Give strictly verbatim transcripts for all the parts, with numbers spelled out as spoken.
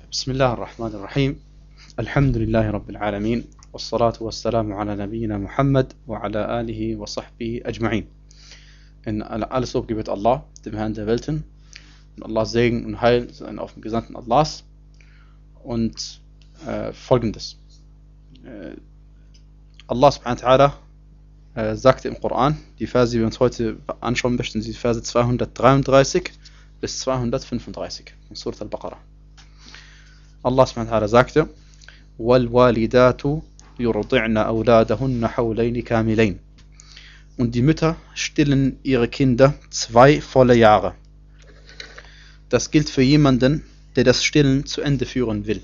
بسم الله الرحمن الرحيم الحمد لله رب العالمين والصلاة والسلام على نبينا Muhammad وعلى آله وصحبه أجمعين. In alles Lob gebührt Allah, dem Herrn der Welten, und Allahs Segen und Heil seien auf dem Gesandten Allahs. Und äh, folgendes: äh, Allah subhanahu wa ta'ala äh, sagte im Koran, die Verse, die wir uns heute anschauen möchten, sind die Verse zweihundertdreiunddreißig bis zweihundertfünfunddreißig in Surat al-Baqarah. Allah subhanahu wa ta'ala sagte: وَالْوَالِدَاتُ يُرْضِعْنَ أَوْلَادَهُنَّ حَوْلَيْنِ كَامِلَيْنِ. Und die Mütter stillen ihre Kinder zwei volle Jahre. Das gilt für jemanden, der das Stillen zu Ende führen will.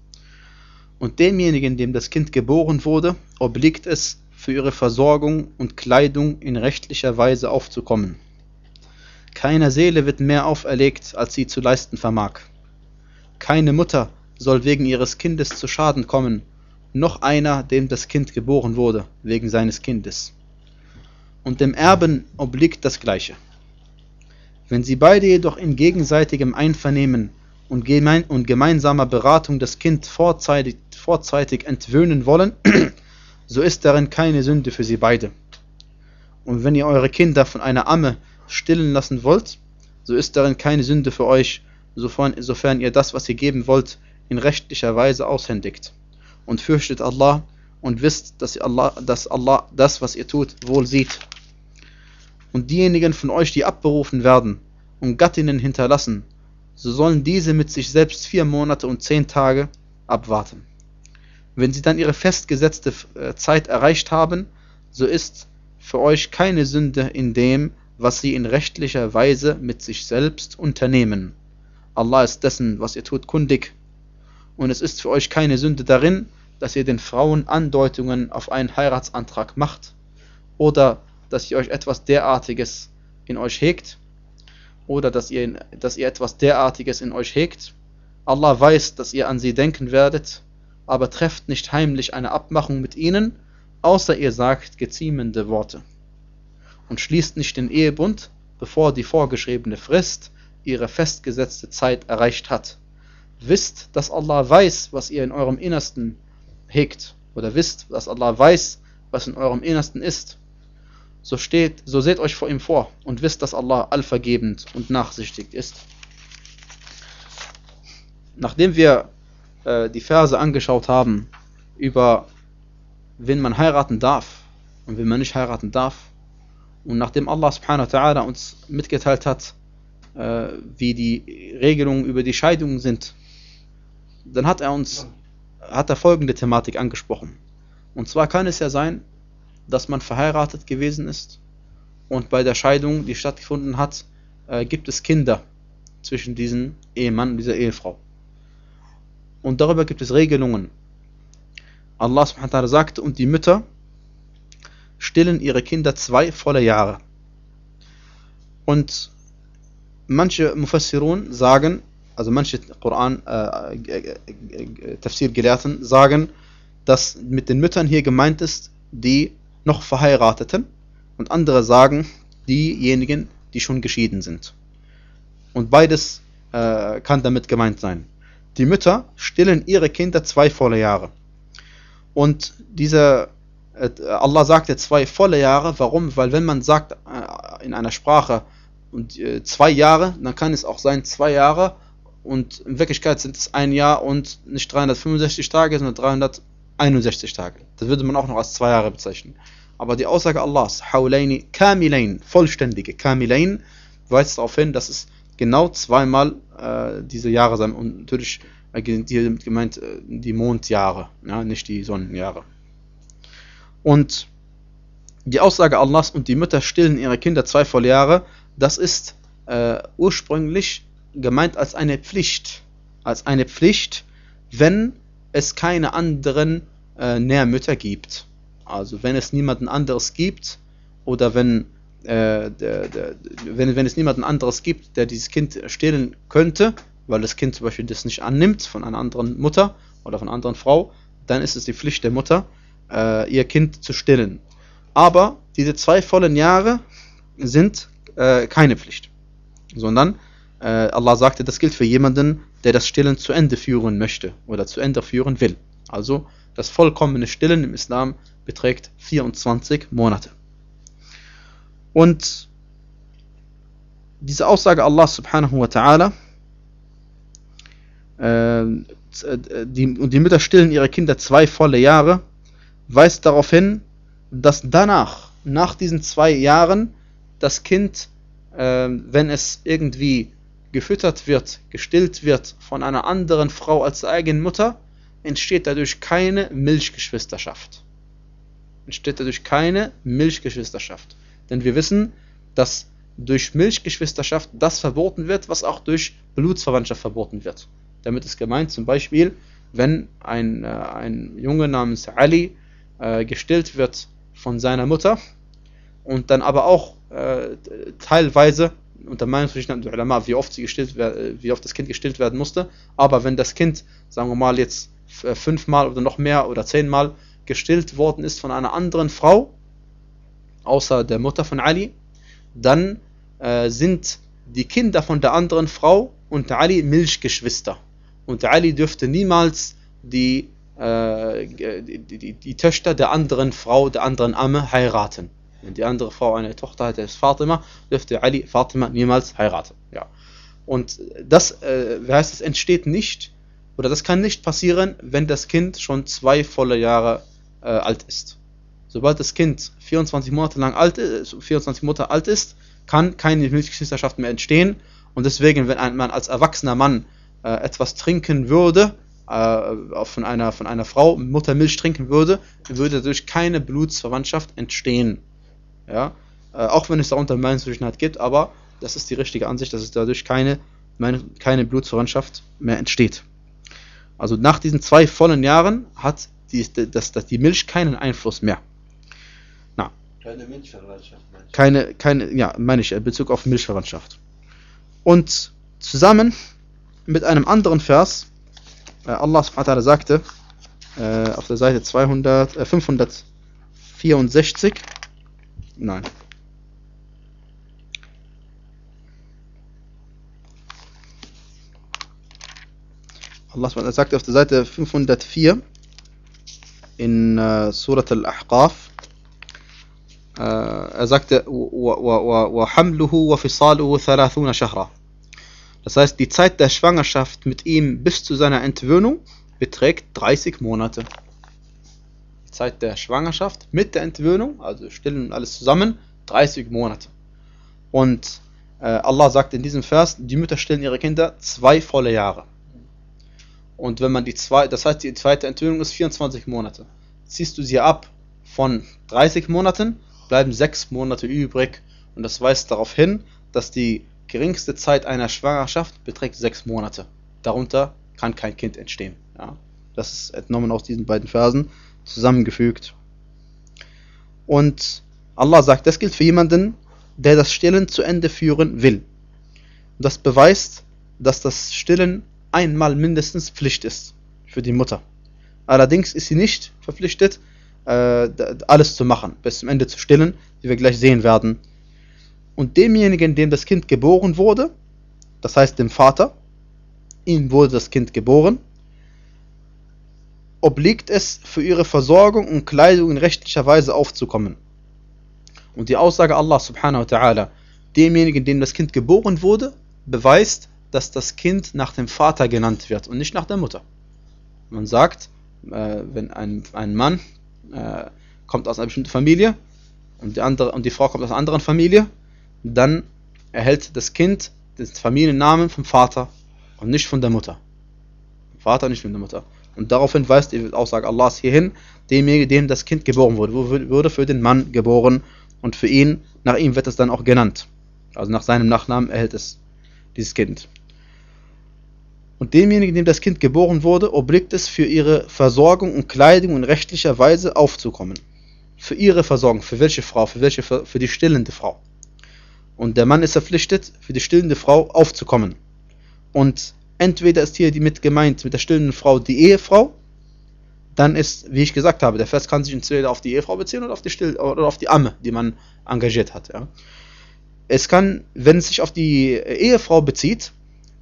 Und demjenigen, dem das Kind geboren wurde, obliegt es, für ihre Versorgung und Kleidung in rechtlicher Weise aufzukommen. Keiner Seele wird mehr auferlegt, als sie zu leisten vermag. Keine Mutter soll wegen ihres Kindes zu Schaden kommen, noch einer, dem das Kind geboren wurde, wegen seines Kindes. Und dem Erben obliegt das Gleiche. Wenn sie beide jedoch in gegenseitigem Einvernehmen und, gemein und gemeinsamer Beratung das Kind vorzeitig, vorzeitig entwöhnen wollen, so ist darin keine Sünde für sie beide. Und wenn ihr eure Kinder von einer Amme stillen lassen wollt, so ist darin keine Sünde für euch, sofern, sofern ihr das, was ihr geben wollt, in rechtlicher Weise aushändigt. Und fürchtet Allah und wisst, dass Allah, dass Allah das, was ihr tut, wohl sieht. Und diejenigen von euch, die abberufen werden und Gattinnen hinterlassen, so sollen diese mit sich selbst vier Monate und zehn Tage abwarten. Wenn sie dann ihre festgesetzte Zeit erreicht haben, so ist für euch keine Sünde in dem, was sie in rechtlicher Weise mit sich selbst unternehmen. Allah ist dessen, was ihr tut, kundig. Und es ist für euch keine Sünde darin, dass ihr den Frauen Andeutungen auf einen Heiratsantrag macht oder dass ihr euch etwas derartiges in euch hegt oder dass ihr, dass ihr etwas derartiges in euch hegt. Allah weiß, dass ihr an sie denken werdet, aber trefft nicht heimlich eine Abmachung mit ihnen, außer ihr sagt geziemende Worte. Und schließt nicht den Ehebund, bevor die vorgeschriebene Frist ihre festgesetzte Zeit erreicht hat. Wisst, dass Allah weiß, was ihr in eurem Innersten hegt, oder wisst, dass Allah weiß, was in eurem Innersten ist. So steht, so seht euch vor ihm vor und wisst, dass Allah allvergebend und nachsichtig ist. Nachdem wir äh, die Verse angeschaut haben über wen man heiraten darf und wen man nicht heiraten darf, und nachdem Allah subhanahu wa ta'ala uns mitgeteilt hat, äh, wie die Regelungen über die Scheidungen sind, dann hat er uns hat er folgende Thematik angesprochen. Und zwar kann es ja sein, dass man verheiratet gewesen ist und bei der Scheidung, die stattgefunden hat, äh, gibt es Kinder zwischen diesem Ehemann und dieser Ehefrau. Und darüber gibt es Regelungen. Allah subhanahu wa ta'ala sagte: Und die Mütter stillen ihre Kinder zwei volle Jahre. Und manche Mufassirun sagen, also manche Koran äh, äh, äh, Tafsir-Gelehrten sagen, dass mit den Müttern hier gemeint ist, die noch Verheirateten, und andere sagen, diejenigen, die schon geschieden sind. Und beides äh, kann damit gemeint sein. Die Mütter stillen ihre Kinder zwei volle Jahre. Und dieser äh, Allah sagte zwei volle Jahre. Warum? Weil wenn man sagt äh, in einer Sprache und äh, zwei Jahre, dann kann es auch sein zwei Jahre, und in Wirklichkeit sind es ein Jahr und nicht dreihundertfünfundsechzig Tage, sondern dreihunderteinundsechzig Tage. Das würde man auch noch als zwei Jahre bezeichnen. Aber die Aussage Allahs, Hawlaini Kamilain, vollständige Kamilain, weist darauf hin, dass es genau zweimal äh, diese Jahre sein. Und natürlich äh, hier gemeint äh, die Mondjahre, ja, nicht die Sonnenjahre. Und die Aussage Allahs: Und die Mütter stillen ihre Kinder zwei volle Jahre, das ist äh, ursprünglich gemeint als eine Pflicht, als eine Pflicht, wenn es keine anderen äh, Nährmütter gibt. Also wenn es niemanden anderes gibt oder wenn, äh, der, der, wenn, wenn es niemanden anderes gibt, der dieses Kind stillen könnte, weil das Kind zum Beispiel das nicht annimmt von einer anderen Mutter oder von einer anderen Frau, dann ist es die Pflicht der Mutter, äh, ihr Kind zu stillen. Aber diese zwei vollen Jahre sind äh, keine Pflicht, sondern äh, Allah sagte, das gilt für jemanden, der das Stillen zu Ende führen möchte oder zu Ende führen will. Also das vollkommene Stillen im Islam beträgt vierundzwanzig Monate. Und diese Aussage Allah subhanahu wa ta'ala, äh, die, und die Mütter stillen ihre Kinder zwei volle Jahre, weist darauf hin, dass danach, nach diesen zwei Jahren, das Kind, äh, wenn es irgendwie gefüttert wird, gestillt wird von einer anderen Frau als der eigenen Mutter, entsteht dadurch keine Milchgeschwisterschaft. Entsteht dadurch keine Milchgeschwisterschaft. Denn wir wissen, dass durch Milchgeschwisterschaft das verboten wird, was auch durch Blutsverwandtschaft verboten wird. Damit ist gemeint zum Beispiel, wenn ein, äh, ein Junge namens Ali äh, gestillt wird von seiner Mutter und dann aber auch äh, teilweise unter Meinungsverschiedenheiten der Ulama, wie oft sie gestillt, wie oft das Kind gestillt werden musste, aber wenn das Kind, sagen wir mal jetzt fünfmal oder noch mehr oder zehnmal gestillt worden ist von einer anderen Frau, außer der Mutter von Ali, dann äh, sind die Kinder von der anderen Frau und Ali Milchgeschwister. Und Ali dürfte niemals die, äh, die, die, die Töchter der anderen Frau, der anderen Amme heiraten. Wenn die andere Frau eine Tochter hatte, ist Fatima, dürfte Ali Fatima niemals heiraten. Ja. Und das, äh, wie heißt es, entsteht nicht, oder das kann nicht passieren, wenn das Kind schon zwei volle Jahre äh, alt ist. Sobald das Kind vierundzwanzig Monate lang alt ist, vierundzwanzig Monate alt ist, kann keine Milchgeschwisterschaft mehr entstehen. Und deswegen, wenn ein, man als erwachsener Mann äh, etwas trinken würde, äh, von, einer, von einer Frau Muttermilch trinken würde, würde dadurch keine Blutsverwandtschaft entstehen. Ja? Äh, auch wenn es darunter Meinungsverschiedenheit gibt, aber das ist die richtige Ansicht, dass es dadurch keine, keine Blutsverwandtschaft mehr entsteht. Also nach diesen zwei vollen Jahren hat die, das, das, die Milch keinen Einfluss mehr. Na, keine Milchverwandtschaft. Keine, keine, ja, meine ich, in Bezug auf Milchverwandtschaft. Und zusammen mit einem anderen Vers, äh, Allah subhanahu wa ta'ala sagte, äh, auf der Seite zweihundert, äh, fünfhundertvierundsechzig, nein, Allah subhanahu wa ta'ala sagte auf der Seite fünfhundertvier in äh, Surat al-Ahqaf, äh, er sagte, وَحَمْلُهُ وَفِصَالُهُ ثَلَاثُونَ شَهْرًا. Das heißt, die Zeit der Schwangerschaft mit ihm bis zu seiner Entwöhnung beträgt dreißig Monate. Die Zeit der Schwangerschaft mit der Entwöhnung, also Stillen und alles zusammen, dreißig Monate. Und äh, Allah sagt in diesem Vers, die Mütter stillen ihre Kinder zwei volle Jahre. Und wenn man die zwei, das heißt, die zweite Entwöhnung ist vierundzwanzig Monate. Ziehst du sie ab von dreißig Monaten, bleiben sechs Monate übrig. Und das weist darauf hin, dass die geringste Zeit einer Schwangerschaft beträgt sechs Monate. Darunter kann kein Kind entstehen. Ja? Das ist entnommen aus diesen beiden Versen zusammengefügt. Und Allah sagt, das gilt für jemanden, der das Stillen zu Ende führen will. Und das beweist, dass das Stillen einmal mindestens Pflicht ist für die Mutter. Allerdings ist sie nicht verpflichtet, äh, alles zu machen, bis zum Ende zu stillen, wie wir gleich sehen werden. Und demjenigen, dem das Kind geboren wurde, das heißt dem Vater, ihm wurde das Kind geboren, obliegt es, für ihre Versorgung und Kleidung in rechtlicher Weise aufzukommen. Und die Aussage Allah subhanahu wa ta'ala, demjenigen, dem das Kind geboren wurde, beweist, dass das Kind nach dem Vater genannt wird und nicht nach der Mutter. Man sagt, äh, wenn ein, ein Mann äh, kommt aus einer bestimmten Familie und die, andere, und die Frau kommt aus einer anderen Familie, dann erhält das Kind den Familiennamen vom Vater und nicht von der Mutter. Vom Vater, nicht von der Mutter. Und daraufhin weist die Aussage Allahs hierhin, demjenigen, dem das Kind geboren wurde, wurde für den Mann geboren und für ihn, nach ihm wird es dann auch genannt. Also nach seinem Nachnamen erhält es dieses Kind. Und demjenigen, dem das Kind geboren wurde, obliegt es, für ihre Versorgung und Kleidung in rechtlicher Weise aufzukommen. Für ihre Versorgung, für welche Frau? Für welche? Für die stillende Frau. Und der Mann ist verpflichtet, für die stillende Frau aufzukommen. Und entweder ist hier die mit gemeint, mit der stillenden Frau die Ehefrau, dann ist, wie ich gesagt habe, der Vers kann sich entweder auf die Ehefrau beziehen oder auf die Still oder auf die Amme, die man engagiert hat. Ja. Es kann, wenn es sich auf die Ehefrau bezieht,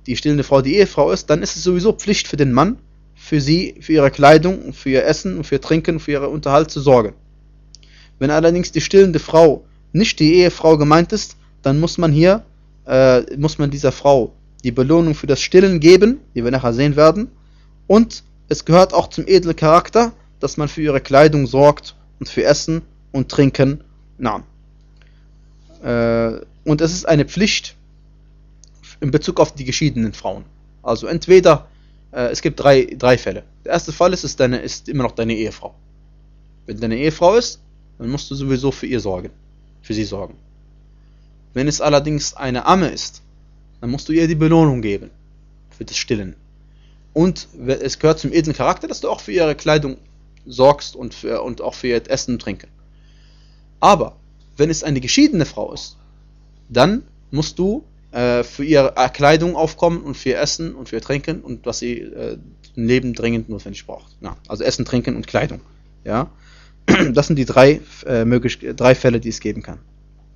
die stillende Frau die Ehefrau ist, dann ist es sowieso Pflicht für den Mann, für sie, für ihre Kleidung, für ihr Essen, für ihr Trinken, für ihren Unterhalt zu sorgen. Wenn allerdings die stillende Frau nicht die Ehefrau gemeint ist, dann muss man hier, äh, muss man dieser Frau die Belohnung für das Stillen geben, die wir nachher sehen werden. Und es gehört auch zum edlen Charakter, dass man für ihre Kleidung sorgt und für Essen und Trinken. Na. Äh, und es ist eine Pflicht in Bezug auf die geschiedenen Frauen. Also entweder, äh, es gibt drei, drei Fälle. Der erste Fall ist, ist, deine, ist immer noch deine Ehefrau. Wenn deine Ehefrau ist, dann musst du sowieso für ihr sorgen, für sie sorgen. Wenn es allerdings eine Amme ist, dann musst du ihr die Belohnung geben für das Stillen. Und es gehört zum edlen Charakter, dass du auch für ihre Kleidung sorgst und, für, und auch für ihr Essen und Trinken. Aber wenn es eine geschiedene Frau ist, dann musst du äh, für ihre Kleidung aufkommen und für ihr Essen und für ihr Trinken und was sie äh, im Leben dringend notwendig braucht. Ja, also Essen, Trinken und Kleidung. Ja? Das sind die drei, äh, möglich, drei Fälle, die es geben kann.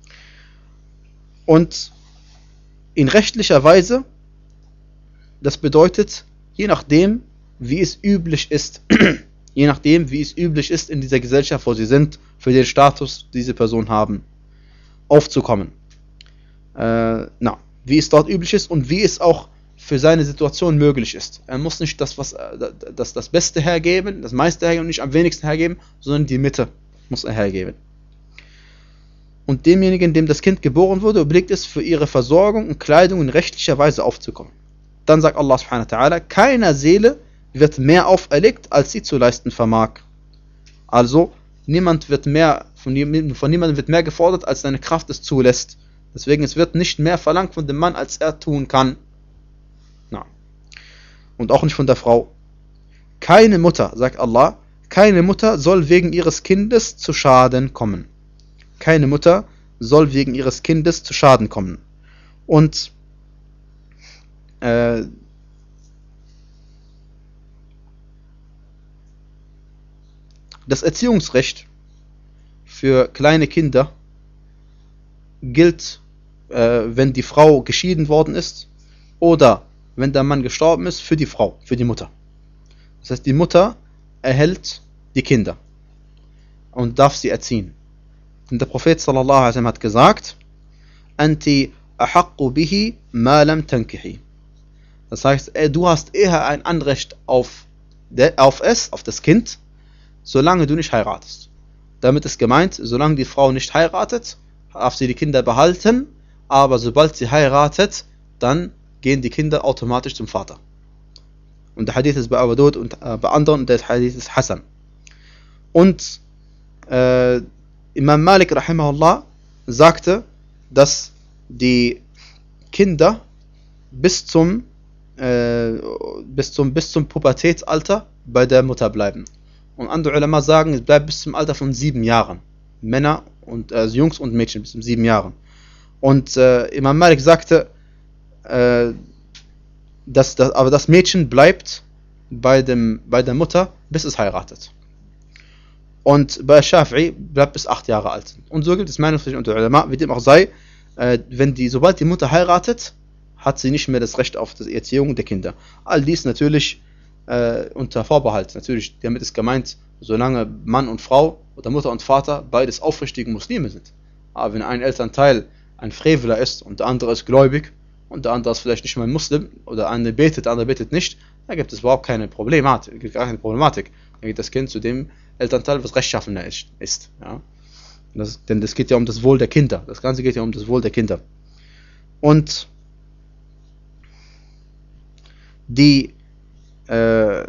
Und in rechtlicher Weise, das bedeutet, je nachdem, wie es üblich ist, je nachdem, wie es üblich ist in dieser Gesellschaft, wo sie sind, für den Status, diese Person haben, aufzukommen. Äh, na, wie es dort üblich ist und wie es auch für seine Situation möglich ist. Er muss nicht das, was, das, das Beste hergeben, das meiste hergeben und nicht am wenigsten hergeben, sondern die Mitte muss er hergeben. Und demjenigen, dem das Kind geboren wurde, obliegt es, für ihre Versorgung und Kleidung in rechtlicher Weise aufzukommen. Dann sagt Allah subhanahu wa ta'ala, keiner Seele wird mehr auferlegt, als sie zu leisten vermag. Also, niemand wird mehr, von, von niemandem wird mehr gefordert, als seine Kraft es zulässt. Deswegen, es wird nicht mehr verlangt von dem Mann, als er tun kann. Na. Und auch nicht von der Frau. Keine Mutter, sagt Allah, keine Mutter soll wegen ihres Kindes zu Schaden kommen. Keine Mutter soll wegen ihres Kindes zu Schaden kommen. Und äh, das Erziehungsrecht für kleine Kinder gilt, äh, wenn die Frau geschieden worden ist oder wenn der Mann gestorben ist, für die Frau, für die Mutter. Das heißt, die Mutter erhält die Kinder und darf sie erziehen. Und der Prophet sallallahu alaihi wasallam hat gesagt, Anti ahaqqu bihi ma lam tankihi. Das heißt, du hast eher ein Anrecht auf, auf es, auf das Kind, solange du nicht heiratest. Damit ist gemeint, solange die Frau nicht heiratet, darf sie die Kinder behalten, aber sobald sie heiratet, dann gehen die Kinder automatisch zum Vater. Und der Hadith ist bei Abu Dawud und äh, bei anderen, und der Hadith ist Hasan. Und äh, Imam Malik rahimahullah sagte, dass die Kinder bis zum, äh, bis zum, bis zum Pubertätsalter bei der Mutter bleiben. Und andere Ulama sagen, es bleibt bis zum Alter von sieben Jahren. Männer und also Jungs und Mädchen bis zum sieben Jahren. Und äh, Imam Malik sagte, äh, dass das, aber das Mädchen bleibt bei, dem, bei der Mutter, bis es heiratet. Und bei Shafi'i bleibt bis acht Jahre alt. Und so gibt es Meinungsverschiedenheiten unter Ulama, wie dem auch sei, äh, wenn die, sobald die Mutter heiratet, hat sie nicht mehr das Recht auf die Erziehung der Kinder. All dies natürlich äh, unter Vorbehalt. Natürlich, damit ist gemeint, solange Mann und Frau oder Mutter und Vater beides aufrichtige Muslime sind. Aber wenn ein Elternteil ein Freveler ist und der andere ist gläubig und der andere ist vielleicht nicht mal ein Muslim oder eine betet, der andere betet nicht, da gibt es überhaupt keine Problematik. Gibt gar keine Problematik. Da geht das Kind zu dem Elternteil, was rechtschaffener ist. Ja? Das, denn das geht ja um das Wohl der Kinder. Das Ganze geht ja um das Wohl der Kinder. Und die äh,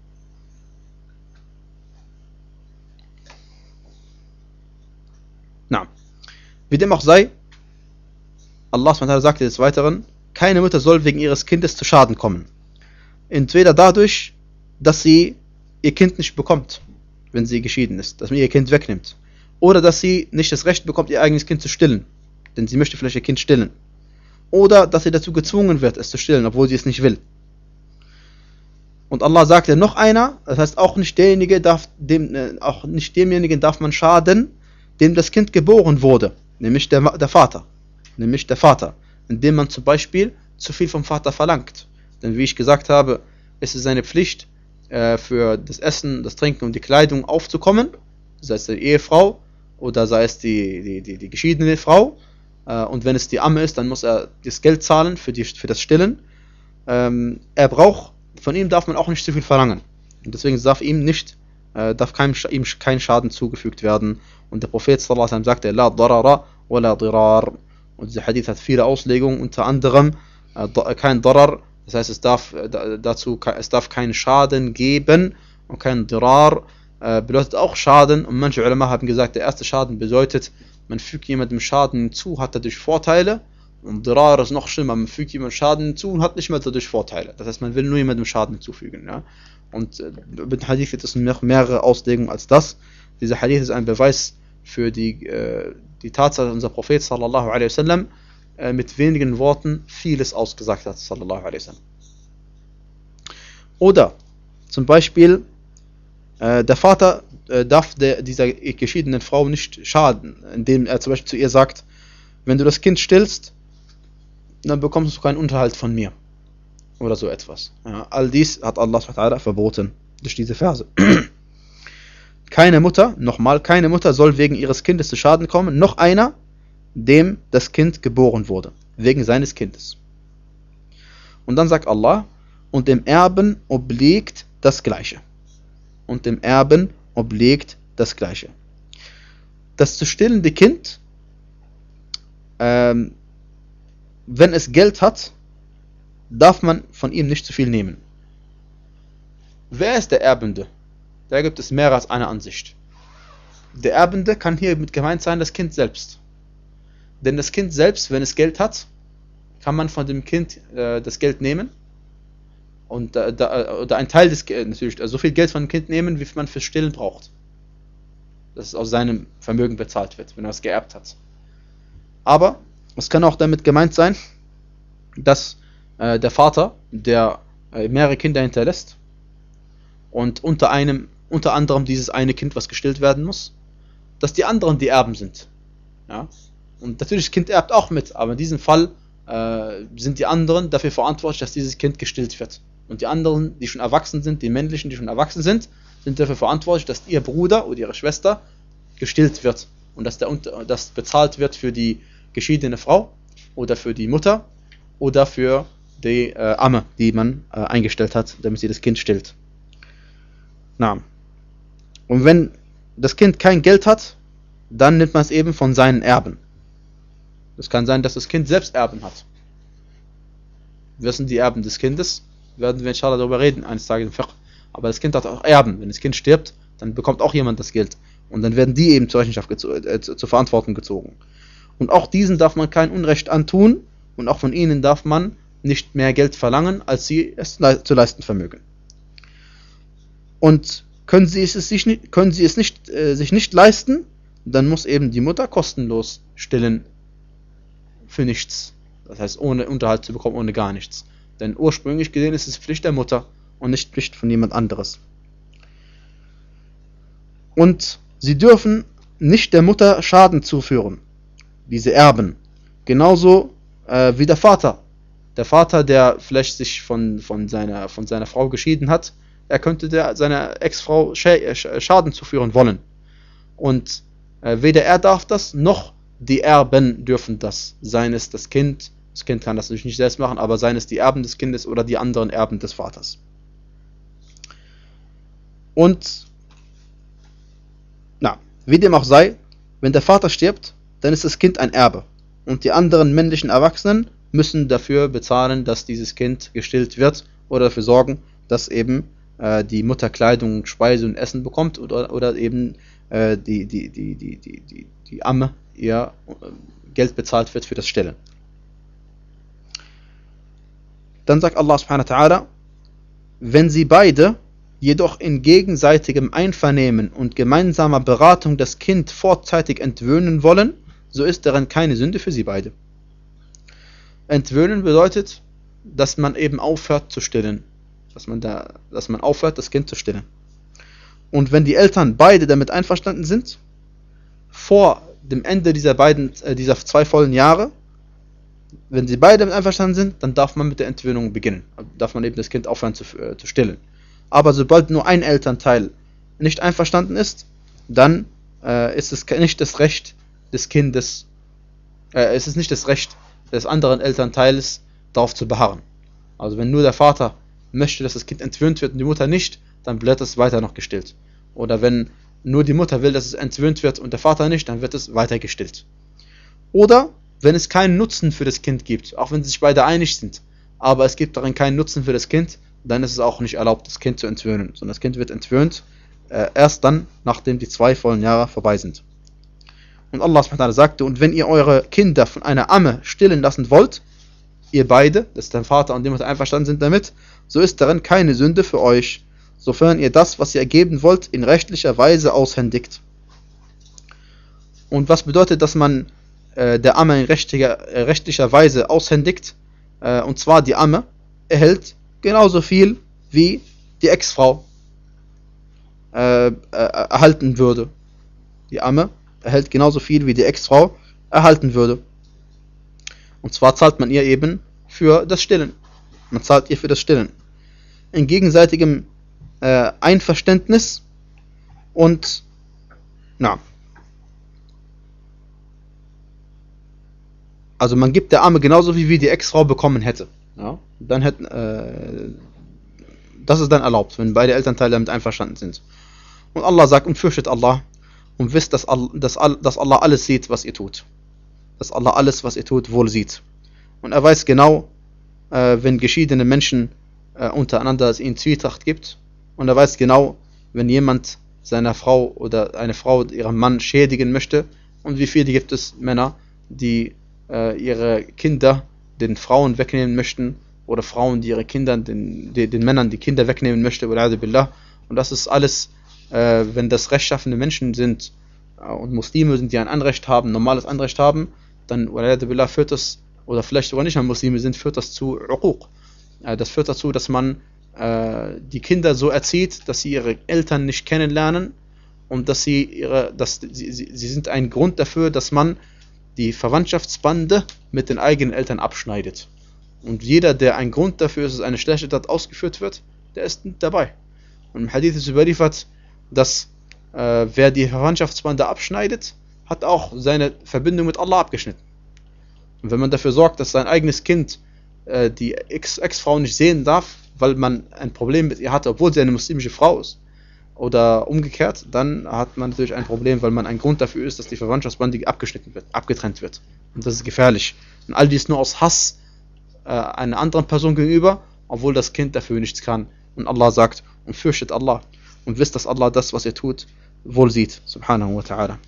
na, wie dem auch sei, Allah subhanahu wa ta'ala sagte des Weiteren, keine Mutter soll wegen ihres Kindes zu Schaden kommen. Entweder dadurch, dass sie ihr Kind nicht bekommt, wenn sie geschieden ist, dass man ihr Kind wegnimmt. Oder dass sie nicht das Recht bekommt, ihr eigenes Kind zu stillen, denn sie möchte vielleicht ihr Kind stillen. Oder dass sie dazu gezwungen wird, es zu stillen, obwohl sie es nicht will. Und Allah sagte noch einer, das heißt auch nicht derjenige darf, dem, äh, auch nicht demjenigen darf man schaden, dem das Kind geboren wurde, nämlich der, der Vater, nämlich der Vater, indem man zum Beispiel zu viel vom Vater verlangt. Denn wie ich gesagt habe, ist es seine Pflicht, äh, für das Essen, das Trinken und die Kleidung aufzukommen, sei es die Ehefrau oder sei es die, die, die, die geschiedene Frau. Äh, und wenn es die Amme ist, dann muss er das Geld zahlen für, die, für das Stillen. Ähm, er braucht, von ihm darf man auch nicht zu viel verlangen. Und deswegen darf ihm nicht, äh, darf keinem, ihm kein Schaden zugefügt werden. Und der Prophet sallallahu alaihi wasallam sagte, La darara wa la dirar. Und dieser Hadith hat viele Auslegungen, unter anderem äh, kein Darar, das heißt, es darf, äh, dazu, es darf keinen Schaden geben, und kein Dirar äh, bedeutet auch Schaden. Und manche Ulama haben gesagt, der erste Schaden bedeutet, man fügt jemandem Schaden hinzu, hat dadurch Vorteile. Und Dirar ist noch schlimmer, man fügt jemandem Schaden hinzu und hat nicht mehr dadurch Vorteile. Das heißt, man will nur jemandem Schaden hinzufügen. Ja? Und äh, mit Hadith gibt es noch mehrere Auslegungen als das. Dieser Hadith ist ein Beweis für die, äh, die Tatsache, dass unser Prophet sallallahu alaihi wasallam äh, mit wenigen Worten vieles ausgesagt hat, sallallahu alaihi wasallam. Oder zum Beispiel, äh, der Vater äh, darf der, dieser geschiedenen Frau nicht schaden, indem er zum Beispiel zu ihr sagt, wenn du das Kind stillst, dann bekommst du keinen Unterhalt von mir. Oder so etwas. Ja, all dies hat Allah subhanahu wa ta'ala verboten durch diese Verse. Keine Mutter, nochmal, keine Mutter soll wegen ihres Kindes zu Schaden kommen, noch einer, dem das Kind geboren wurde, wegen seines Kindes. Und dann sagt Allah, und dem Erben obliegt das Gleiche. Und dem Erben obliegt das Gleiche. Das zu stillende Kind, ähm, wenn es Geld hat, darf man von ihm nicht zu viel nehmen. Wer ist der Erbende? Da gibt es mehr als eine Ansicht. Der Erbende kann hier mit gemeint sein, das Kind selbst. Denn das Kind selbst, wenn es Geld hat, kann man von dem Kind äh, das Geld nehmen und äh, da, oder einen Teil des Geldes, natürlich, also so viel Geld von dem Kind nehmen, wie man fürs Stillen braucht. Dass es aus seinem Vermögen bezahlt wird, wenn er es geerbt hat. Aber es kann auch damit gemeint sein, dass äh, der Vater, der äh, mehrere Kinder hinterlässt und unter einem unter anderem dieses eine Kind, was gestillt werden muss, dass die anderen die Erben sind. Ja? Und natürlich, das Kind erbt auch mit, aber in diesem Fall äh, sind die anderen dafür verantwortlich, dass dieses Kind gestillt wird. Und die anderen, die schon erwachsen sind, die männlichen, die schon erwachsen sind, sind dafür verantwortlich, dass ihr Bruder oder ihre Schwester gestillt wird. Und dass der, das bezahlt wird für die geschiedene Frau oder für die Mutter oder für die äh, Amme, die man äh, eingestellt hat, damit sie das Kind stillt. Na. Und wenn das Kind kein Geld hat, dann nimmt man es eben von seinen Erben. Es kann sein, dass das Kind selbst Erben hat. Wer sind die Erben des Kindes? Werden wir inshallah darüber reden, eines Tages im Fiqh. Aber das Kind hat auch Erben. Wenn das Kind stirbt, dann bekommt auch jemand das Geld. Und dann werden die eben zur Rechenschaft gezo- äh, zur Verantwortung gezogen. Und auch diesen darf man kein Unrecht antun und auch von ihnen darf man nicht mehr Geld verlangen, als sie es le- zu leisten vermögen. Und können sie es sich nicht, können sie es nicht, äh, sich nicht leisten, dann muss eben die Mutter kostenlos stillen für nichts. Das heißt, ohne Unterhalt zu bekommen, ohne gar nichts. Denn ursprünglich gesehen ist es Pflicht der Mutter und nicht Pflicht von jemand anderes. Und sie dürfen nicht der Mutter Schaden zuführen, diese Erben. Genauso äh, wie der Vater. Der Vater, der vielleicht sich von, von, seiner, von seiner Frau geschieden hat, er könnte der, seiner Ex-Frau Schaden zuführen wollen. Und äh, weder er darf das, noch die Erben dürfen das. Seien es das Kind, das Kind kann das natürlich nicht selbst machen, aber seien es die Erben des Kindes oder die anderen Erben des Vaters. Und, na, wie dem auch sei, wenn der Vater stirbt, dann ist das Kind ein Erbe. Und die anderen männlichen Erwachsenen müssen dafür bezahlen, dass dieses Kind gestillt wird oder dafür sorgen, dass eben äh, die Mutter Kleidung, Speise und Essen bekommt oder, oder eben äh, die, die, die, die, die, die, die Amme ihr äh, Geld bezahlt wird für das Stillen. Dann sagt Allah subhanahu wa ta'ala, wenn sie beide jedoch in gegenseitigem Einvernehmen und gemeinsamer Beratung das Kind vorzeitig entwöhnen wollen, so ist daran keine Sünde für sie beide. Entwöhnen bedeutet, dass man eben aufhört zu stillen. Dass man, da, dass man aufhört, das Kind zu stillen. Und wenn die Eltern beide damit einverstanden sind, vor dem Ende dieser beiden, äh, dieser zwei vollen Jahre, wenn sie beide mit einverstanden sind, dann darf man mit der Entwöhnung beginnen. Darf man eben das Kind aufhören zu, äh, zu stillen. Aber sobald nur ein Elternteil nicht einverstanden ist, dann äh, ist es nicht das Recht des Kindes, äh, es ist nicht das Recht des anderen Elternteils, darauf zu beharren. Also wenn nur der Vater möchte, dass das Kind entwöhnt wird und die Mutter nicht, dann bleibt es weiter noch gestillt. Oder wenn nur die Mutter will, dass es entwöhnt wird und der Vater nicht, dann wird es weiter gestillt. Oder wenn es keinen Nutzen für das Kind gibt, auch wenn sich beide einig sind, aber es gibt darin keinen Nutzen für das Kind, dann ist es auch nicht erlaubt, das Kind zu entwöhnen, sondern das Kind wird entwöhnt äh, erst dann, nachdem die zwei vollen Jahre vorbei sind. Und Allah subhanahu wa ta'ala sagte, und wenn ihr eure Kinder von einer Amme stillen lassen wollt, ihr beide, das ist der Vater und die Mutter einverstanden sind damit, so ist darin keine Sünde für euch, sofern ihr das, was ihr ergeben wollt, in rechtlicher Weise aushändigt. Und was bedeutet, dass man äh, der Amme in rechtlicher, äh, rechtlicher Weise aushändigt? Äh, und zwar die Amme erhält genauso viel wie die Ex-Frau äh, äh, erhalten würde. Die Amme erhält genauso viel wie die Ex-Frau erhalten würde. Und zwar zahlt man ihr eben für das Stillen. Man zahlt ihr für das Stillen. In gegenseitigem äh, Einverständnis und na. Also man gibt der Amme genauso viel wie die Ex-Frau bekommen hätte. Ja? Dann hätten, äh, das ist dann erlaubt, wenn beide Elternteile damit einverstanden sind. Und Allah sagt, und fürchtet Allah und wisst, dass Allah, dass Allah alles sieht, was ihr tut. Dass Allah alles, was ihr tut, wohl sieht. Und er weiß genau, äh, wenn geschiedene Menschen äh, untereinander es ihnen Zwietracht gibt. Und er weiß genau, wenn jemand seiner Frau oder eine Frau ihrem Mann schädigen möchte. Und wie viele gibt es Männer, die äh, ihre Kinder den Frauen wegnehmen möchten. Oder Frauen, die ihre Kinder, den, die, den Männern die Kinder wegnehmen möchten. Und das ist alles, äh, wenn das rechtschaffende Menschen sind äh, und Muslime sind, die ein Anrecht haben, normales Anrecht haben, dann führt das, oder vielleicht sogar nicht mal Muslime sind, führt das zu Uquq. Das führt dazu, dass man äh, die Kinder so erzieht, dass sie ihre Eltern nicht kennenlernen und dass sie ihre, dass sie, sie, sie sind ein Grund dafür, dass man die Verwandtschaftsbande mit den eigenen Eltern abschneidet. Und jeder, der ein Grund dafür ist, dass eine schlechte Tat ausgeführt wird, der ist nicht dabei. Und im Hadith ist überliefert, dass äh, wer die Verwandtschaftsbande abschneidet, hat auch seine Verbindung mit Allah abgeschnitten. Und wenn man dafür sorgt, dass sein eigenes Kind äh, die Ex- Ex-Frau nicht sehen darf, weil man ein Problem mit ihr hatte, obwohl sie eine muslimische Frau ist, oder umgekehrt, dann hat man natürlich ein Problem, weil man ein Grund dafür ist, dass die Verwandtschaftsbande abgeschnitten wird, abgetrennt wird. Und das ist gefährlich. Und all dies nur aus Hass äh, einer anderen Person gegenüber, obwohl das Kind dafür nichts kann. Und Allah sagt, und fürchtet Allah und wisst, dass Allah das, was ihr tut, wohl sieht. Subhanahu wa ta'ala.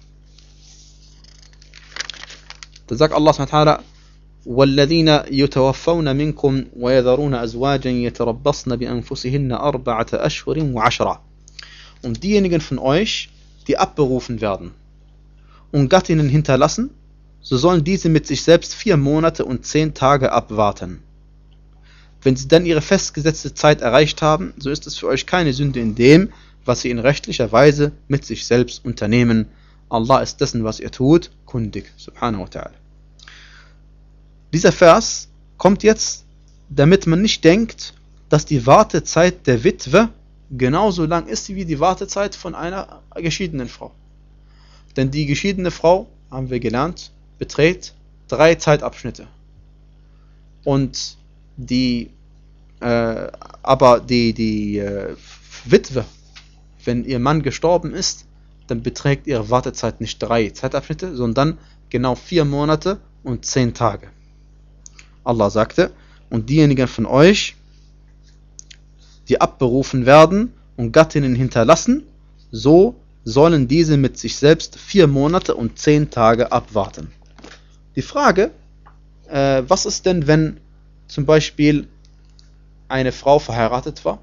Da sagt Allah subhanahu wa ta'ala, وَالَّذِينَ يُتَوَفَّوْنَ مِنْكُمْ وَيَذَرُونَ أَزْوَاجًا يَتَرَبَّصْنَ بِأَنفُسِهِنَّ أَرْبَعَةَ أَشْهُرٍ وَعَشْرًا. Und diejenigen von euch, die abberufen werden und Gattinnen hinterlassen, so sollen diese mit sich selbst vier Monate und zehn Tage abwarten. Wenn sie dann ihre festgesetzte Zeit erreicht haben, so ist es für euch keine Sünde in dem, was sie in rechtlicher Weise mit sich selbst unternehmen. Allah ist dessen, was ihr tut, kundig. Subhanahu wa ta'ala. Dieser Vers kommt jetzt, damit man nicht denkt, dass die Wartezeit der Witwe genauso lang ist wie die Wartezeit von einer geschiedenen Frau. Denn die geschiedene Frau, haben wir gelernt, beträgt drei Zeitabschnitte. Und die, äh, aber die, die äh, Witwe, wenn ihr Mann gestorben ist, dann beträgt ihre Wartezeit nicht drei Zeitabschnitte, sondern genau vier Monate und zehn Tage. Allah sagte, und diejenigen von euch, die abberufen werden und Gattinnen hinterlassen, so sollen diese mit sich selbst vier Monate und zehn Tage abwarten. Die Frage, äh, was ist denn, wenn zum Beispiel eine Frau verheiratet war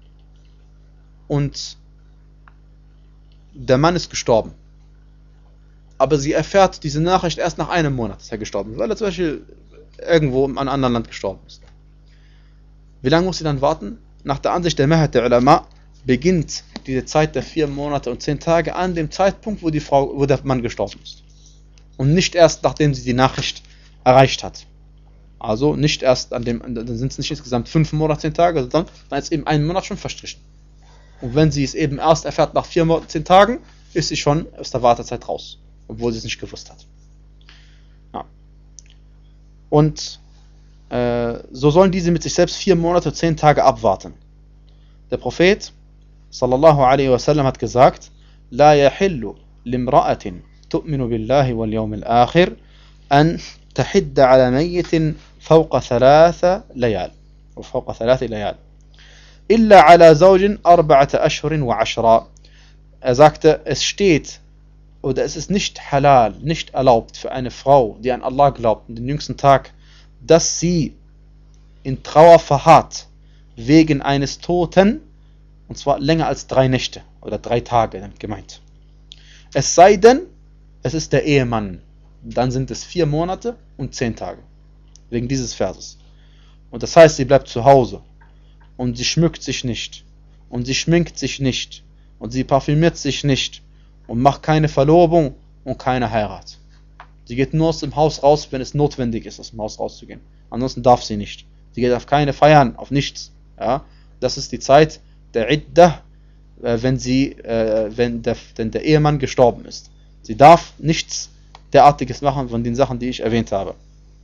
und der Mann ist gestorben, aber sie erfährt diese Nachricht erst nach einem Monat, dass er gestorben ist, weil er zum Beispiel irgendwo in einem anderen Land gestorben ist. Wie lange muss sie dann warten? Nach der Ansicht der Mehrheit der Ulama beginnt diese Zeit der vier Monate und zehn Tage an dem Zeitpunkt, wo die Frau, wo der Mann gestorben ist. Und nicht erst, nachdem sie die Nachricht erreicht hat. Also nicht erst an dem, dann sind es nicht insgesamt fünf Monate, zehn Tage, sondern dann ist eben ein Monat schon verstrichen. Und wenn sie es eben erst erfährt nach vier Monaten, zehn Tagen, ist sie schon aus der Wartezeit raus, obwohl sie es nicht gewusst hat. Ja. Und äh, so sollen diese mit sich selbst vier Monate, zehn Tage abwarten. Der Prophet sallallahu alaihi wasallam hat gesagt: La yahillu limra'atin tu'minu billahi wal yawmil akhir an tahidda ala mayyitin fawqa thalatha layal oder fawqa thalathi layal illa ala zawjin arba'ata ashhurin wa ashra. Er sagte, es steht oder es ist nicht halal, nicht erlaubt für eine Frau, die an Allah glaubt, in den jüngsten Tag, dass sie in Trauer verharrt wegen eines Toten, und zwar länger als drei Nächte oder drei Tage gemeint. Es sei denn, es ist der Ehemann, dann sind es vier Monate und zehn Tage, wegen dieses Verses. Und das heißt, sie bleibt zu Hause und sie schmückt sich nicht und sie schminkt sich nicht und sie parfümiert sich nicht und macht keine Verlobung und keine Heirat. Sie geht nur aus dem Haus raus, wenn es notwendig ist, aus dem Haus rauszugehen. Ansonsten darf sie nicht. Sie geht auf keine Feiern, auf nichts. Ja? Das ist die Zeit der Iddah, äh, wenn, sie, äh, wenn der, wenn der Ehemann gestorben ist. Sie darf nichts derartiges machen von den Sachen, die ich erwähnt habe.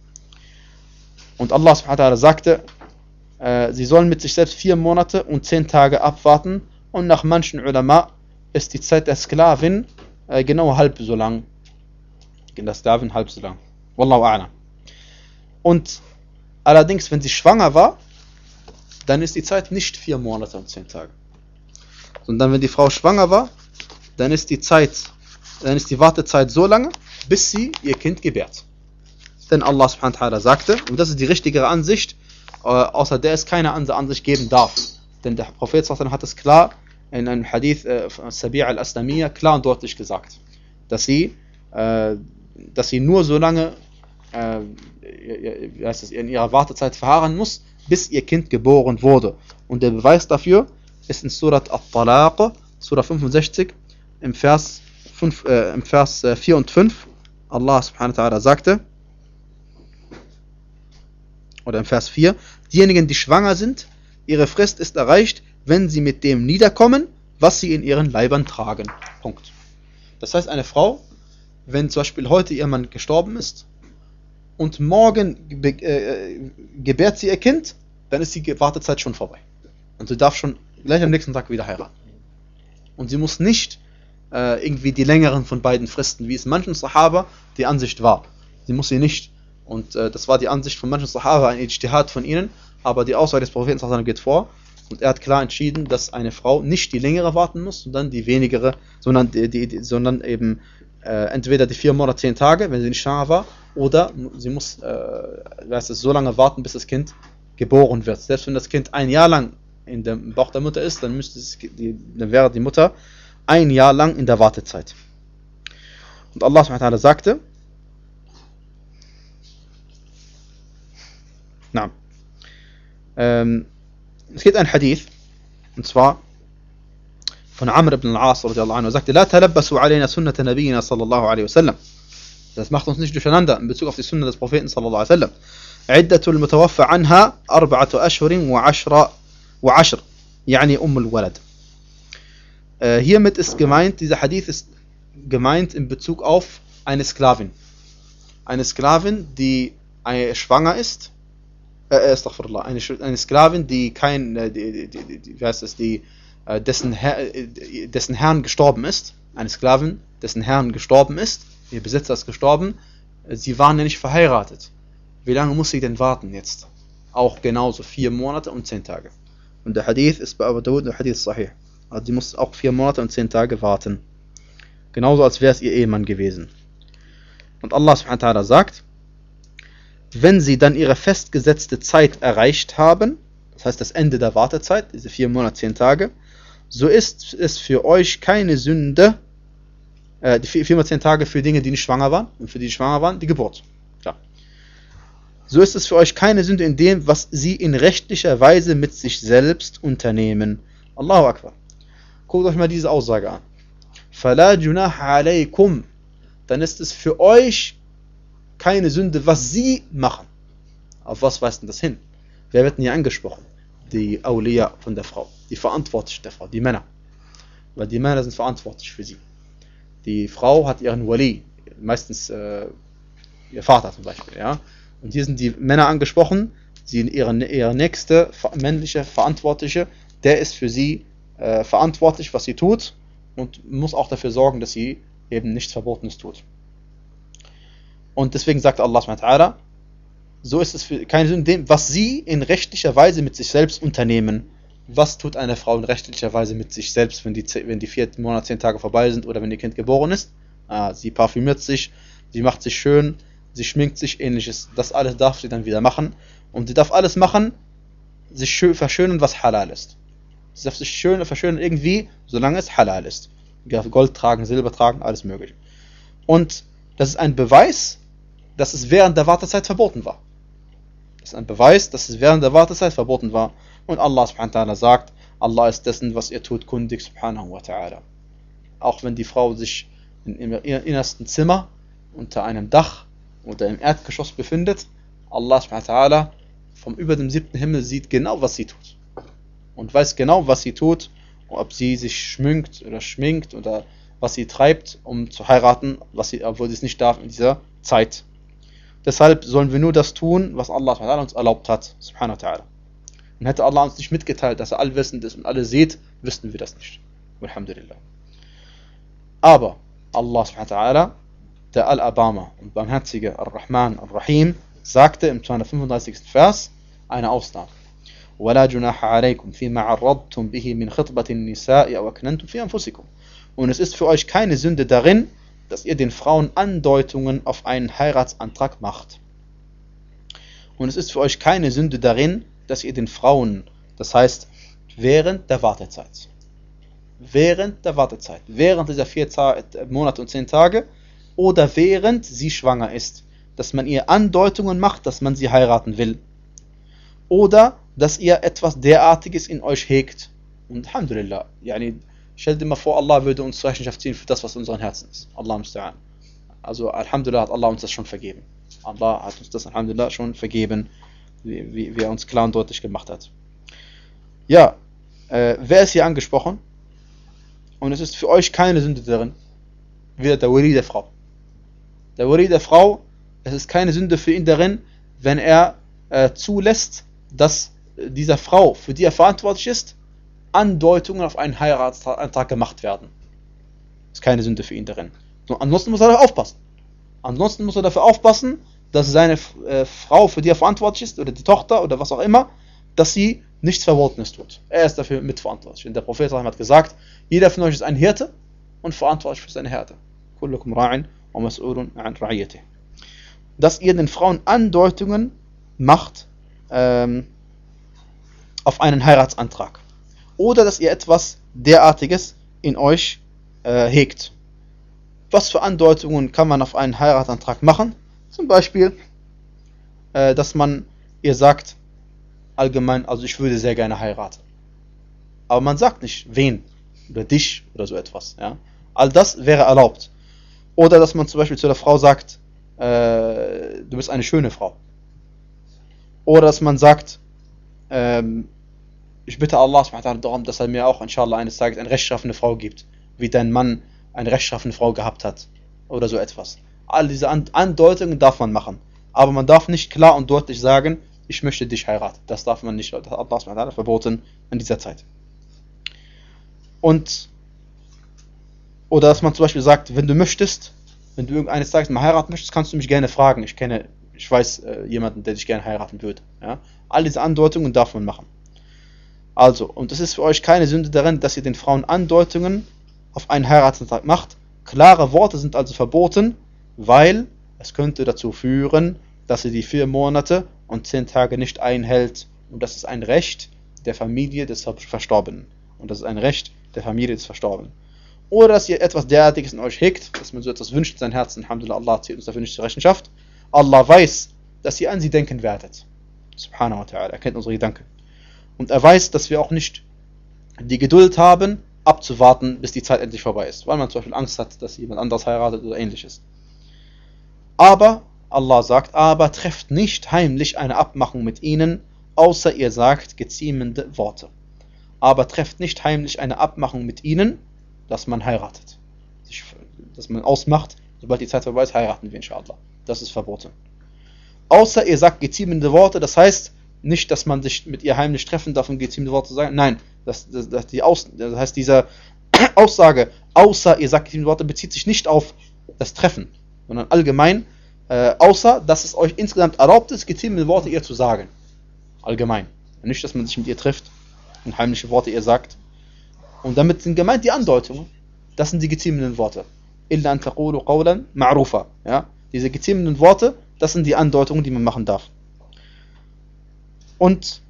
Und Allah subhanahu wa ta'ala sagte, äh, sie sollen mit sich selbst vier Monate und zehn Tage abwarten, und nach manchen Ulama ist die Zeit der Sklavin äh, genau halb so lang. Der Sklavin halb so lang. Wallahu a'lam. Und allerdings, wenn sie schwanger war, dann ist die Zeit nicht vier Monate und zehn Tage. Sondern wenn die Frau schwanger war, dann ist die Zeit, dann ist die Wartezeit so lange, bis sie ihr Kind gebärt. Denn Allah subhanahu wa ta'ala sagte, und das ist die richtigere Ansicht, äh, außer der es keine andere Ansicht geben darf. Denn der Prophet sallallahu alaihi wasallam hat es klar in einem Hadith äh, von Sabi'a al-Aslamiyya klar und deutlich gesagt, dass sie, äh, dass sie nur so lange äh, wie heißt das, in ihrer Wartezeit verharren muss, bis ihr Kind geboren wurde. Und der Beweis dafür ist in Surat At-Talaq, Surah fünfundsechzig, im Vers, fünf, äh, im Vers äh, vier und fünf. Allah subhanahu wa ta'ala sagte, oder im Vers vier, diejenigen, die schwanger sind, ihre Frist ist erreicht, wenn sie mit dem niederkommen, was sie in ihren Leibern tragen. Punkt. Das heißt, eine Frau, wenn zum Beispiel heute ihr Mann gestorben ist und morgen äh, gebärt sie ihr Kind, dann ist die Wartezeit schon vorbei. Und sie darf schon gleich am nächsten Tag wieder heiraten. Und sie muss nicht äh, irgendwie die längeren von beiden Fristen, wie es manchen Sahaba die Ansicht war. Sie muss sie nicht. Und äh, das war die Ansicht von manchen Sahaba, ein Ijtihad von ihnen, aber die Aussage des Propheten geht vor. Und er hat klar entschieden, dass eine Frau nicht die längere warten muss, sondern die wenigere, sondern, die, die, die, sondern eben äh, entweder die vier Monate, zehn Tage, wenn sie nicht schwanger war, oder sie muss äh, weiß es, so lange warten, bis das Kind geboren wird. Selbst wenn das Kind ein Jahr lang in dem Bauch der Mutter ist, dann, müsste es, die, dann wäre die Mutter ein Jahr lang in der Wartezeit. Und Allah subhanahu wa ta'ala sagte, na, ähm, es gibt ein Hadith, und zwar von Amr ibn al-As radiyallahu anhu, er sagte, La talabbasu alayna sunnata nabiyina sallallahu alaihi wasallam. Das macht uns nicht durcheinander in Bezug auf die Sunna des Propheten sallallahu alaihi wasallam. Iddatul mutawaffa anha arba'atu ashhurin wa ashra wa ashr, yani umm al-walad. Hiermit ist gemeint, dieser Hadith ist gemeint in Bezug auf eine Sklavin. Eine Sklavin, die äh, schwanger ist, äh, astaghfirullah, eine, eine Sklavin, die kein, äh, die, die, die, die, wie heißt das, die, äh, dessen, Herr, äh, dessen Herrn gestorben ist, eine Sklavin, dessen Herrn gestorben ist, ihr Besitzer ist gestorben, äh, sie waren ja nicht verheiratet. Wie lange muss sie denn warten jetzt? Auch genauso vier Monate und zehn Tage. Und der Hadith ist bei Abu Dawud, der Hadith ist sahih. Also sie muss auch vier Monate und zehn Tage warten. Genauso als wäre es ihr Ehemann gewesen. Und Allah subhanahu wa ta'ala sagt, wenn sie dann ihre festgesetzte Zeit erreicht haben, das heißt das Ende der Wartezeit, diese vier Monate, zehn Tage, so ist es für euch keine Sünde, äh, die vier Monate, zehn Tage für Dinge, die nicht schwanger waren, und für die, die schwanger waren, die Geburt. Klar. So ist es für euch keine Sünde in dem, was sie in rechtlicher Weise mit sich selbst unternehmen. Allahu Akbar. Guckt euch mal diese Aussage an. فَلَا جُنَاحَ عَلَيْكُمْ. Dann ist es für euch keine Sünde, was sie machen. Auf was weist denn das hin? Wer wird denn hier angesprochen? Die Awliya von der Frau, die Verantwortlichen der Frau, die Männer. Weil die Männer sind verantwortlich für sie. Die Frau hat ihren Wali, meistens äh, ihr Vater zum Beispiel, ja. Und hier sind die Männer angesprochen, sie ihre, ihre nächste männliche Verantwortliche, der ist für sie äh, verantwortlich, was sie tut und muss auch dafür sorgen, dass sie eben nichts Verbotenes tut. Und deswegen sagt Allah subhanahu wa ta'ala, so ist es für keine Sünde, was sie in rechtlicher Weise mit sich selbst unternehmen. Was tut eine Frau in rechtlicher Weise mit sich selbst, wenn die, wenn die vier Monate, zehn Tage vorbei sind oder wenn ihr Kind geboren ist? Ah, sie parfümiert sich, sie macht sich schön, sie schminkt sich, ähnliches. Das alles darf sie dann wieder machen. Und sie darf alles machen, sich schön verschönern, was halal ist. Sie darf sich schön verschönern irgendwie, solange es halal ist. Gold tragen, Silber tragen, alles mögliche. Und das ist ein Beweis, dass es während der Wartezeit verboten war. Das ist ein Beweis, dass es während der Wartezeit verboten war. Und Allah subhanahu wa ta'ala sagt, Allah ist dessen, was ihr tut, kundig subhanahu wa ta'ala. Auch wenn die Frau sich in ihrem innersten Zimmer unter einem Dach oder im Erdgeschoss befindet, Allah subhanahu wa ta'ala vom über dem siebten Himmel sieht genau, was sie tut. Und weiß genau, was sie tut, ob sie sich schminkt oder schminkt oder was sie treibt, um zu heiraten, was sie, obwohl sie es nicht darf in dieser Zeit. Deshalb sollen wir nur das tun, was Allah subhanahu wa ta'ala uns erlaubt hat, subhanahu wa ta'ala. Und hätte Allah uns nicht mitgeteilt, dass er allwissend ist und alles sieht, wüssten wir das nicht. Alhamdulillah. Aber Allah subhanahu wa ta'ala, der Al-Abama und Barmherzige Ar-Rahman Ar-Rahim, sagte im zweihundertfünfunddreißigsten Vers eine Ausnahme. وَلَا جُنَاحَ عَلَيْكُمْ فِيمَا عَرَّضْتُمْ بِهِ مِنْ خِطْبَةِ النِّسَاءِ أَوْ أَكْنَنْتُمْ فِي أَنفُسِكُمْ. Und es ist für euch keine Sünde darin, dass ihr den Frauen Andeutungen auf einen Heiratsantrag macht. Und es ist für euch keine Sünde darin, dass ihr den Frauen, das heißt während der Wartezeit, während der Wartezeit, während dieser vier Monate und zehn Tage oder während sie schwanger ist, dass man ihr Andeutungen macht, dass man sie heiraten will. Oder dass ihr etwas derartiges in euch hegt. Und Alhamdulillah, yani, stell dir mal vor, Allah würde uns zur Rechenschaft ziehen für das, was in unseren Herzen ist. Allah musta'an. Also Alhamdulillah hat Allah uns das schon vergeben. Allah hat uns das Alhamdulillah schon vergeben, wie, wie, wie er uns klar und deutlich gemacht hat. Ja, äh, wer ist hier angesprochen? Und es ist für euch keine Sünde darin. Wieder der Wali der Frau. Der Wali der Frau, es ist keine Sünde für ihn darin, wenn er äh, zulässt, dass dieser Frau, für die er verantwortlich ist, Andeutungen auf einen Heiratsantrag gemacht werden. Das ist keine Sünde für ihn darin. So, ansonsten muss er dafür aufpassen. Ansonsten muss er dafür aufpassen, dass seine äh, Frau, für die er verantwortlich ist, oder die Tochter oder was auch immer, dass sie nichts Verbotenes tut. Er ist dafür mitverantwortlich. Und der Prophet hat gesagt, jeder von euch ist ein Hirte und verantwortlich für seine Herde. Kullukum ra'in wa mas'ulun an ra'iyatihi. Dass ihr den Frauen Andeutungen macht ähm, auf einen Heiratsantrag. Oder dass ihr etwas derartiges in euch äh, hegt. Was für Andeutungen kann man auf einen Heiratsantrag machen? Zum Beispiel, äh, dass man ihr sagt, allgemein, also ich würde sehr gerne heiraten. Aber man sagt nicht, wen oder dich oder so etwas. Ja? All das wäre erlaubt. Oder dass man zum Beispiel zu der Frau sagt, äh, du bist eine schöne Frau. Oder dass man sagt, ähm, ich bitte Allah darum, dass er mir auch inshallah eines Tages eine rechtschaffene Frau gibt, wie dein Mann eine rechtschaffene Frau gehabt hat. Oder so etwas. All diese Andeutungen darf man machen. Aber man darf nicht klar und deutlich sagen, ich möchte dich heiraten. Das darf man nicht. Das hat Allah verboten in dieser Zeit. Und oder dass man zum Beispiel sagt, wenn du möchtest, wenn du eines Tages mal heiraten möchtest, kannst du mich gerne fragen. Ich kenne, ich weiß äh, jemanden, der dich gerne heiraten würde. Ja? All diese Andeutungen darf man machen. Also, und es ist für euch keine Sünde darin, dass ihr den Frauen Andeutungen auf einen Heiratsantrag macht. Klare Worte sind also verboten, weil es könnte dazu führen, dass sie die vier Monate und zehn Tage nicht einhält. Und das ist ein Recht der Familie des Verstorbenen. Und das ist ein Recht der Familie des Verstorbenen. Oder dass ihr etwas derartiges in euch hegt, dass man so etwas wünscht in sein Herzen. Alhamdulillah, Allah zieht uns dafür nicht zur Rechenschaft. Allah weiß, dass ihr an sie denken werdet. Subhanahu wa ta'ala, er kennt unsere Gedanken. Und er weiß, dass wir auch nicht die Geduld haben, abzuwarten, bis die Zeit endlich vorbei ist. Weil man zum Beispiel Angst hat, dass jemand anderes heiratet oder ähnliches. Aber Allah sagt, aber trefft nicht heimlich eine Abmachung mit ihnen, außer ihr sagt geziemende Worte. Aber trefft nicht heimlich eine Abmachung mit ihnen, dass man heiratet. Dass man ausmacht, sobald die Zeit vorbei ist, heiraten wir inshallah. Das ist verboten. Außer ihr sagt geziemende Worte, das heißt nicht, dass man sich mit ihr heimlich treffen darf, um geziemende Worte zu sagen. Nein, das, das, das, die Aus, das heißt, diese Aussage, außer ihr sagt geziemende Worte, bezieht sich nicht auf das Treffen, sondern allgemein, äh, außer, dass es euch insgesamt erlaubt ist, geziemende Worte ihr zu sagen. Allgemein. Nicht, dass man sich mit ihr trifft und heimliche Worte ihr sagt. Und damit sind gemeint die Andeutungen. Das sind die geziemenden Worte. Illa an taqulu qawlan ma'rufa. Ja? Diese geziemenden Worte, das sind die Andeutungen, die man machen darf. Und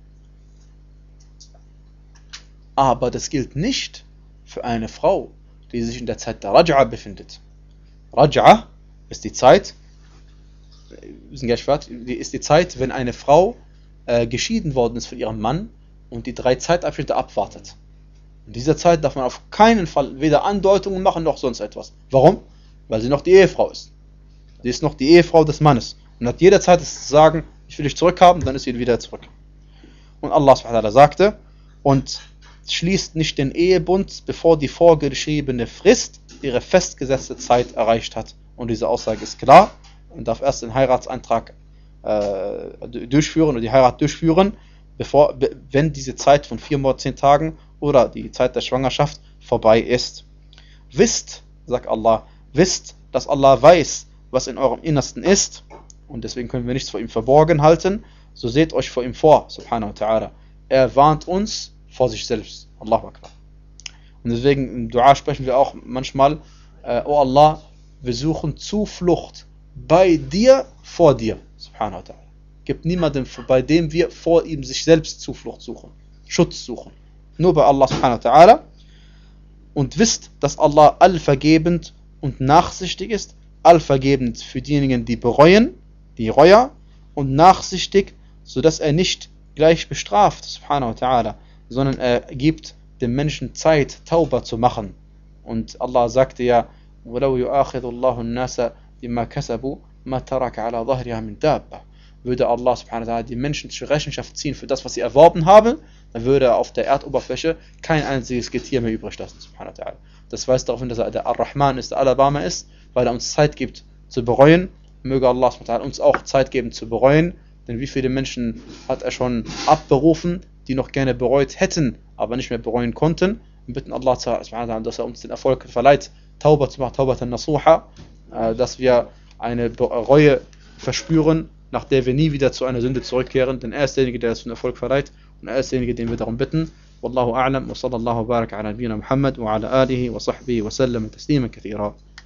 aber das gilt nicht für eine Frau, die sich in der Zeit der Raj'a befindet. Raj'a ist die Zeit, wir sind gleich fertig, die ist die Zeit, wenn eine Frau äh, geschieden worden ist von ihrem Mann und die drei Zeitabschnitte abwartet. In dieser Zeit darf man auf keinen Fall weder Andeutungen machen noch sonst etwas. Warum? Weil sie noch die Ehefrau ist. Sie ist noch die Ehefrau des Mannes und hat jederzeit es zu sagen, ich will dich zurückhaben, dann ist sie wieder zurück. Und Allah subhanahu wa ta'ala sagte, und schließt nicht den Ehebund, bevor die vorgeschriebene Frist ihre festgesetzte Zeit erreicht hat. Und diese Aussage ist klar. Man darf erst den Heiratsantrag äh, durchführen oder die Heirat durchführen, bevor, wenn diese Zeit von vier Monaten, zehn Tagen oder die Zeit der Schwangerschaft vorbei ist. Wisst, sagt Allah, wisst, dass Allah weiß, was in eurem Innersten ist, und deswegen können wir nichts vor ihm verborgen halten, so seht euch vor ihm vor, subhanahu wa ta'ala. Er warnt uns vor sich selbst. Allahu Akbar. Und deswegen im Dua sprechen wir auch manchmal, äh, oh Allah, wir suchen Zuflucht bei dir, vor dir, subhanahu wa ta'ala. Gibt niemanden, bei dem wir vor ihm sich selbst Zuflucht suchen, Schutz suchen. Nur bei Allah subhanahu wa ta'ala. Und wisst, dass Allah allvergebend und nachsichtig ist, allvergebend für diejenigen, die bereuen, die Reue, und nachsichtig, sodass er nicht gleich bestraft, subhanahu wa ta'ala, sondern er gibt dem Menschen Zeit, Tauba zu machen. Und Allah sagte ja, وَلَوْ يُؤَاخِذُ اللَّهُ النَّاسَ بِمَا كَسَبُوا مَا تَرَكَ عَلَى ظَهْرِهَا مِنْ دَابَّةٍ. Würde Allah subhanahu wa ta'ala die Menschen zur Rechenschaft ziehen für das, was sie erworben haben, dann würde er auf der Erdoberfläche kein einziges Getier mehr übrig lassen, subhanahu wa ta'ala. Das weist darauf hin, dass er der Ar-Rahman ist, der Allerbarmer ist, weil er uns Zeit gibt zu bereuen. Möge Allah subhanahu wa ta'ala uns auch Zeit geben zu bereuen, denn wie viele Menschen hat er schon abberufen, die noch gerne bereut hätten, aber nicht mehr bereuen konnten. Wir bitten Allah subhanahu wa ta'ala, dass er uns den Erfolg verleiht, Tauba zu machen, Taubatan Nasuha, dass wir eine Reue verspüren, nach der wir nie wieder zu einer Sünde zurückkehren, denn er ist derjenige, der es den Erfolg verleiht, und er ist derjenige, den wir darum bitten. Wallahu a'lam wa sallallahu baraka ala nabiyina Muhammad wa ala alihi wa sahbihi wa sallam taslima kathira.